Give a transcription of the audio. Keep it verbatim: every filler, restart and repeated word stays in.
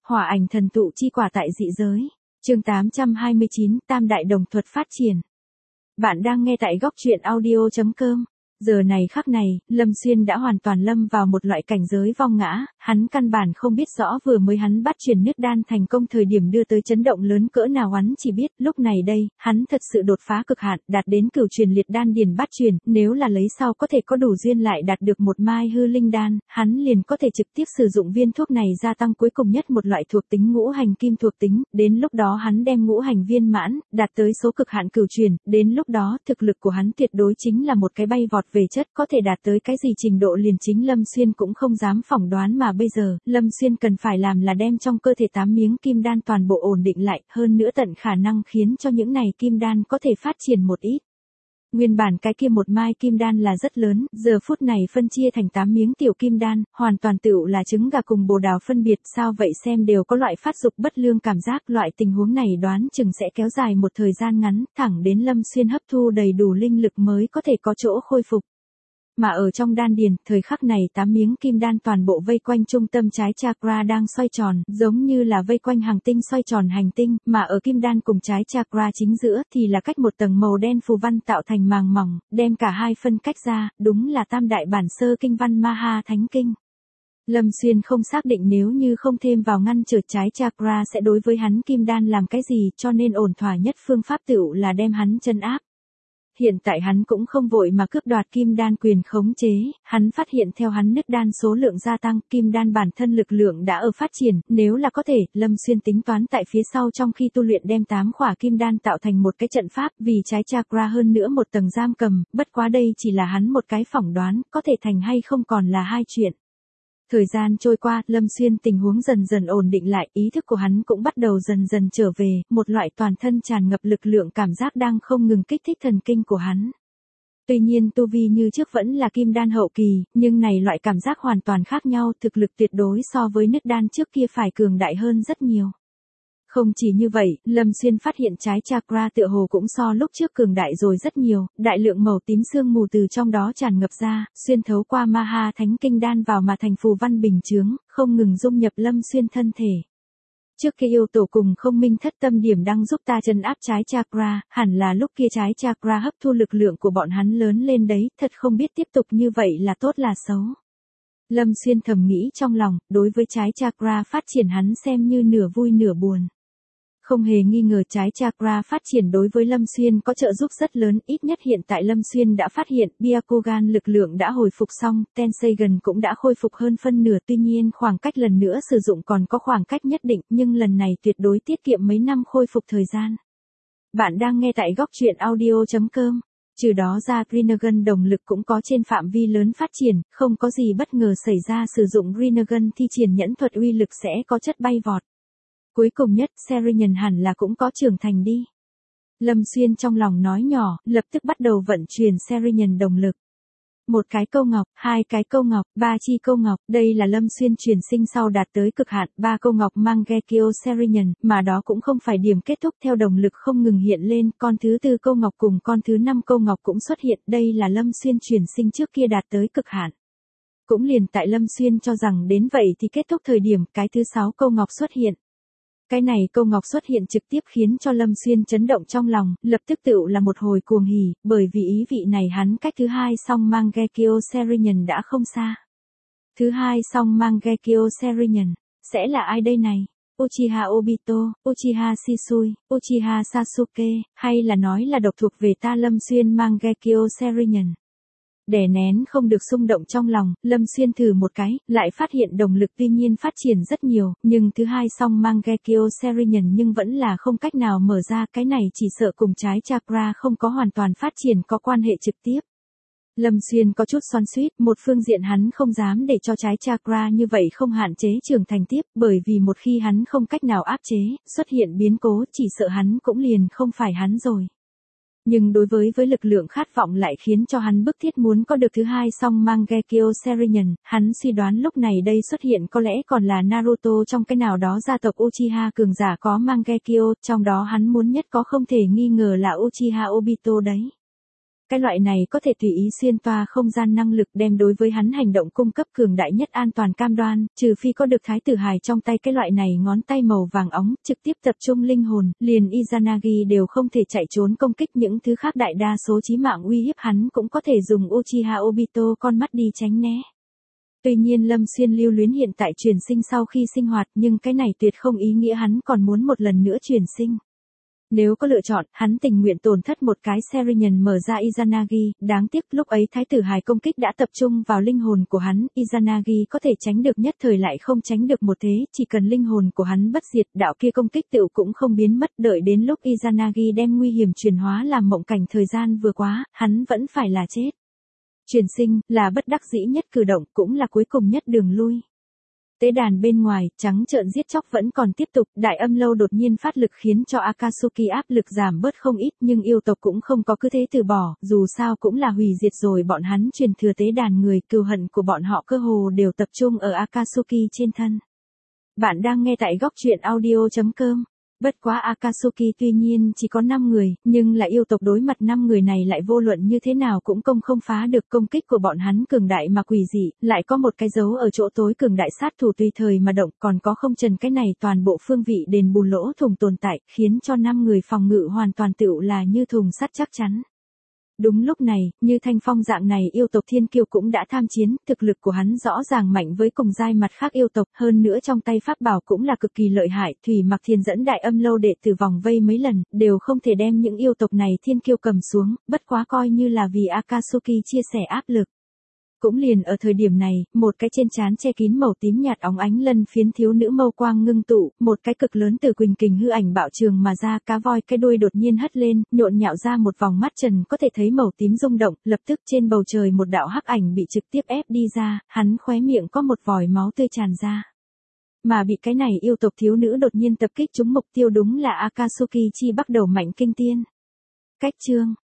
Hỏa ảnh thần tụ chi quả tại dị giới. Chương tám trăm hai mươi chín, Tam đại đồng thuật phát triển. Bạn đang nghe tại góc truyện audio chấm com. Giờ này khắc này, Lâm Xuyên đã hoàn toàn lâm vào một loại cảnh giới vong ngã, hắn căn bản không biết rõ vừa mới hắn bắt chuyển niết đan thành công thời điểm đưa tới chấn động lớn cỡ nào, hắn chỉ biết, lúc này đây, hắn thật sự đột phá cực hạn, đạt đến cửu truyền liệt đan điền bát truyền, nếu là lấy sau có thể có đủ duyên lại đạt được một mai hư linh đan, hắn liền có thể trực tiếp sử dụng viên thuốc này gia tăng cuối cùng nhất một loại thuộc tính ngũ hành kim thuộc tính, đến lúc đó hắn đem ngũ hành viên mãn, đạt tới số cực hạn cửu truyền, đến lúc đó, thực lực của hắn tuyệt đối chính là một cái bay vọt về chất, có thể đạt tới cái gì trình độ liền chính Lâm Xuyên cũng không dám phỏng đoán, mà bây giờ, Lâm Xuyên cần phải làm là đem trong cơ thể tám miếng kim đan toàn bộ ổn định lại, hơn nữa tận khả năng khiến cho những này kim đan có thể phát triển một ít. Nguyên bản cái kia một mai kim đan là rất lớn, giờ phút này phân chia thành tám miếng tiểu kim đan, hoàn toàn tựu là trứng gà cùng bồ đào phân biệt, sao vậy xem đều có loại phát dục bất lương cảm giác, loại tình huống này đoán chừng sẽ kéo dài một thời gian ngắn, thẳng đến Lâm Xuyên hấp thu đầy đủ linh lực mới có thể có chỗ khôi phục. Mà ở trong đan điền, thời khắc này tám miếng kim đan toàn bộ vây quanh trung tâm trái chakra đang xoay tròn, giống như là vây quanh hành tinh xoay tròn hành tinh, mà ở kim đan cùng trái chakra chính giữa thì là cách một tầng màu đen phù văn tạo thành màng mỏng, đem cả hai phân cách ra, đúng là tam đại bản sơ kinh văn Maha Thánh Kinh. Lâm Xuyên không xác định nếu như không thêm vào ngăn trở trái chakra sẽ đối với hắn kim đan làm cái gì, cho nên ổn thỏa nhất phương pháp tựu là đem hắn chân áp. Hiện tại hắn cũng không vội mà cướp đoạt kim đan quyền khống chế, hắn phát hiện theo hắn nứt đan số lượng gia tăng, kim đan bản thân lực lượng đã ở phát triển, nếu là có thể, Lâm Xuyên tính toán tại phía sau trong khi tu luyện đem tám khỏa kim đan tạo thành một cái trận pháp, vì trái chakra hơn nữa một tầng giam cầm, bất quá đây chỉ là hắn một cái phỏng đoán, có thể thành hay không còn là hai chuyện. Thời gian trôi qua, Lâm Xuyên tình huống dần dần ổn định lại, ý thức của hắn cũng bắt đầu dần dần trở về, một loại toàn thân tràn ngập lực lượng cảm giác đang không ngừng kích thích thần kinh của hắn. Tuy nhiên tu vi như trước vẫn là kim đan hậu kỳ, nhưng này loại cảm giác hoàn toàn khác nhau, thực lực tuyệt đối so với nứt đan trước kia phải cường đại hơn rất nhiều. Không chỉ như vậy, Lâm Xuyên phát hiện trái chakra tựa hồ cũng so lúc trước cường đại rồi rất nhiều, đại lượng màu tím sương mù từ trong đó tràn ngập ra, xuyên thấu qua Maha Thánh Kinh đan vào mà thành phù văn bình chướng, không ngừng dung nhập Lâm Xuyên thân thể. Trước kia yêu tổ cùng không minh thất tâm điểm đang giúp ta chân áp trái chakra, hẳn là lúc kia trái chakra hấp thu lực lượng của bọn hắn lớn lên đấy, thật không biết tiếp tục như vậy là tốt là xấu. Lâm Xuyên thầm nghĩ trong lòng, đối với trái chakra phát triển hắn xem như nửa vui nửa buồn. Không hề nghi ngờ trái chakra phát triển đối với Lâm Xuyên có trợ giúp rất lớn, ít nhất hiện tại Lâm Xuyên đã phát hiện Byakugan lực lượng đã hồi phục xong, Tenseigan cũng đã khôi phục hơn phân nửa, tuy nhiên khoảng cách lần nữa sử dụng còn có khoảng cách nhất định, nhưng lần này tuyệt đối tiết kiệm mấy năm khôi phục thời gian. Bạn đang nghe tại góc truyện audio chấm com. Trừ đó ra Rinnegan đồng lực cũng có trên phạm vi lớn phát triển, không có gì bất ngờ xảy ra sử dụng Rinnegan thi triển nhẫn thuật uy lực sẽ có chất bay vọt. Cuối cùng nhất, Serian hẳn là cũng có trưởng thành đi. Lâm Xuyên trong lòng nói nhỏ, lập tức bắt đầu vận chuyển Serian đồng lực. Một cái câu ngọc, hai cái câu ngọc, ba chi câu ngọc, đây là Lâm Xuyên truyền sinh sau đạt tới cực hạn, ba câu ngọc mang Gekio Serian, mà đó cũng không phải điểm kết thúc, theo đồng lực không ngừng hiện lên, con thứ tư câu ngọc cùng con thứ năm câu ngọc cũng xuất hiện, đây là Lâm Xuyên truyền sinh trước kia đạt tới cực hạn. Cũng liền tại Lâm Xuyên cho rằng đến vậy thì kết thúc thời điểm, cái thứ sáu câu ngọc xuất hiện. Cái này câu ngọc xuất hiện trực tiếp khiến cho Lâm Xuyên chấn động trong lòng, lập tức tựu là một hồi cuồng hỉ, bởi vì ý vị này hắn cách thứ hai song mang Gekio Serian đã không xa. Thứ hai song mang Gekio Serian, sẽ là ai đây này? Uchiha Obito, Uchiha Shisui, Uchiha Sasuke, hay là nói là độc thuộc về ta Lâm Xuyên mang Gekio Serian? Đè nén không được xung động trong lòng, Lâm Xuyên thử một cái, lại phát hiện đồng lực tuy nhiên phát triển rất nhiều, nhưng thứ hai song mang Gekio Serian nhưng vẫn là không cách nào mở ra, cái này chỉ sợ cùng trái chakra không có hoàn toàn phát triển có quan hệ trực tiếp. Lâm Xuyên có chút xoắn xuýt, một phương diện hắn không dám để cho trái chakra như vậy không hạn chế trưởng thành tiếp, bởi vì một khi hắn không cách nào áp chế, xuất hiện biến cố chỉ sợ hắn cũng liền không phải hắn rồi. Nhưng đối với với lực lượng khát vọng lại khiến cho hắn bức thiết muốn có được thứ hai song mang Gekio Serian, hắn suy đoán lúc này đây xuất hiện có lẽ còn là Naruto trong cái nào đó gia tộc Uchiha cường giả có mang Gekio, trong đó hắn muốn nhất có không thể nghi ngờ là Uchiha Obito đấy. Cái loại này có thể tùy ý xuyên toa không gian năng lực đem đối với hắn hành động cung cấp cường đại nhất an toàn cam đoan, trừ phi có được thái tử hài trong tay cái loại này ngón tay màu vàng óng, trực tiếp tập trung linh hồn, liền Izanagi đều không thể chạy trốn công kích những thứ khác đại đa số chí mạng uy hiếp hắn cũng có thể dùng Uchiha Obito con mắt đi tránh né. Tuy nhiên Lâm Xuyên lưu luyến hiện tại truyền sinh sau khi sinh hoạt nhưng cái này tuyệt không ý nghĩa hắn còn muốn một lần nữa truyền sinh. Nếu có lựa chọn, hắn tình nguyện tổn thất một cái Serinhân mở ra Izanagi, đáng tiếc lúc ấy thái tử hài công kích đã tập trung vào linh hồn của hắn, Izanagi có thể tránh được nhất thời lại không tránh được một thế, chỉ cần linh hồn của hắn bất diệt, đạo kia công kích tựu cũng không biến mất, đợi đến lúc Izanagi đem nguy hiểm chuyển hóa làm mộng cảnh thời gian vừa quá, hắn vẫn phải là chết. Truyền sinh, là bất đắc dĩ nhất cử động, cũng là cuối cùng nhất đường lui. Tế đàn bên ngoài, trắng trợn giết chóc vẫn còn tiếp tục, đại âm lâu đột nhiên phát lực khiến cho Akatsuki áp lực giảm bớt không ít nhưng yêu tộc cũng không có cứ thế từ bỏ, dù sao cũng là hủy diệt rồi bọn hắn truyền thừa tế đàn người, cừu hận của bọn họ cơ hồ đều tập trung ở Akatsuki trên thân. Bạn đang nghe tại góc truyện audio chấm com. Bất quá Akatsuki tuy nhiên chỉ có năm người, nhưng là yêu tộc đối mặt năm người này lại vô luận như thế nào cũng công không phá được công kích của bọn hắn cường đại mà quỷ dị, lại có một cái dấu ở chỗ tối cường đại sát thủ tùy thời mà động, còn có không trần cái này toàn bộ phương vị đền bù lỗ thủng tồn tại, khiến cho năm người phòng ngự hoàn toàn tựu là như thùng sắt chắc chắn. Đúng lúc này, như Thanh Phong dạng này yêu tộc thiên kiêu cũng đã tham chiến, thực lực của hắn rõ ràng mạnh với cùng giai mặt khác yêu tộc, hơn nữa trong tay pháp bảo cũng là cực kỳ lợi hại, Thủy Mặc Thiên dẫn đại âm lâu đệ tử vòng vây mấy lần, đều không thể đem những yêu tộc này thiên kiêu cầm xuống, bất quá coi như là vì Akatsuki chia sẻ áp lực. Cũng liền ở thời điểm này, một cái trên trán che kín màu tím nhạt óng ánh lân phiến thiếu nữ mâu quang ngưng tụ, một cái cực lớn từ quỳnh kình hư ảnh bạo trường mà ra, cá voi cái đuôi đột nhiên hất lên, nhộn nhạo ra một vòng mắt trần có thể thấy màu tím rung động, lập tức trên bầu trời một đạo hắc ảnh bị trực tiếp ép đi ra, hắn khóe miệng có một vòi máu tươi tràn ra. Mà bị cái này yêu tộc thiếu nữ đột nhiên tập kích trúng mục tiêu đúng là Akatsuki chi bắt đầu mạnh kinh tiên. Cách chương